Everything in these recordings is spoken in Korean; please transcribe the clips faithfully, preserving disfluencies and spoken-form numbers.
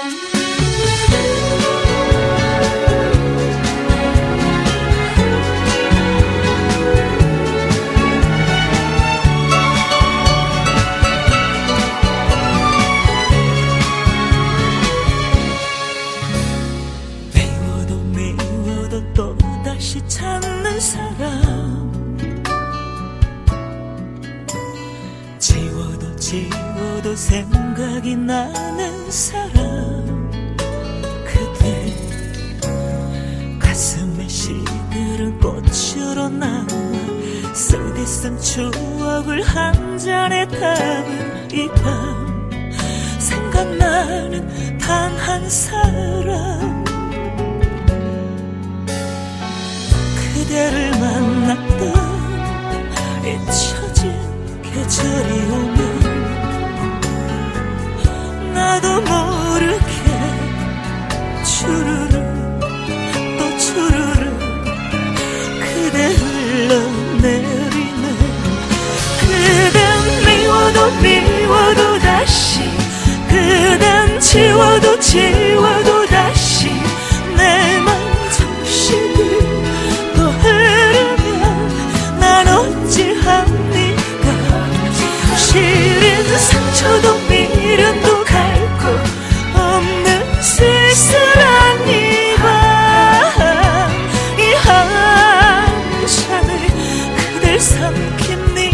찾는 사람, 지워도 지워도 생각이 나는 사람, 그대 가슴에 시들은 꽃으로 남아 쓰디쓴 추억을 한 잔에 담은 이 밤, 생각나는 단 한 사람, 그대를 만났던 잊혀진 계절이 오면 나도 모르게 주르르 또 주르르 그대 흘러내리네. 그댄 미워도 미워도 다시, 그댄 지워도 지워도 다시 내 맘 정식을 시린 상처도 미련도 갈 것 없는 쓸쓸한 이 밤, 이 한잔을 그댈 삼킵니다.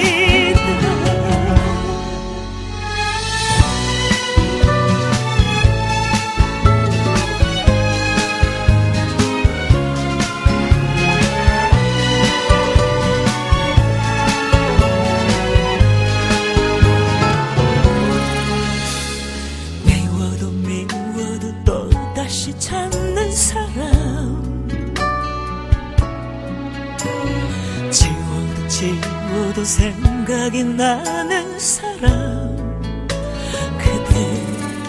찾는 사람, 지워도 지워도 생각이 나는 사람, 그대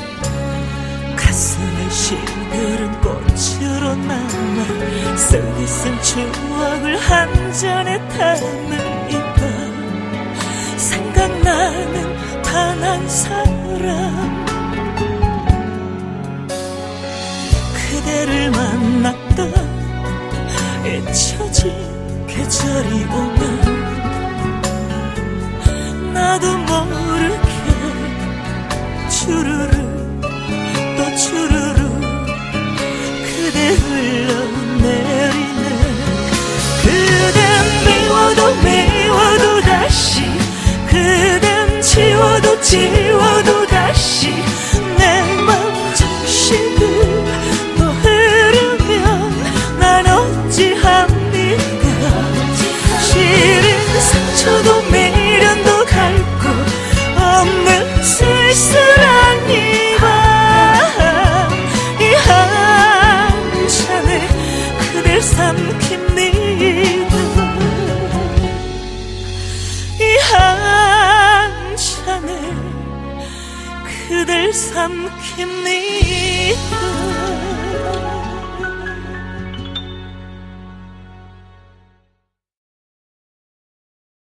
가슴에 시들은 꽃으로 남아 쓰디쓴 추억을 한 잔에 담은 이 밤, 생각나는 단 한 사람, 그대를 만났던 잊혀진 계절이 오면 나도 모르게 주르르 또 주르르 그대 흘러내리네. 그댄 미워도 미워도 다시, 그댄 지워도 지워도 다시 내 맘 정식을 상처도 미련도 갈 것 없는 쓸쓸한 이 밤, 이 한잔을 그댈 삼킵니다. 이 한잔을 그댈 삼킵니다.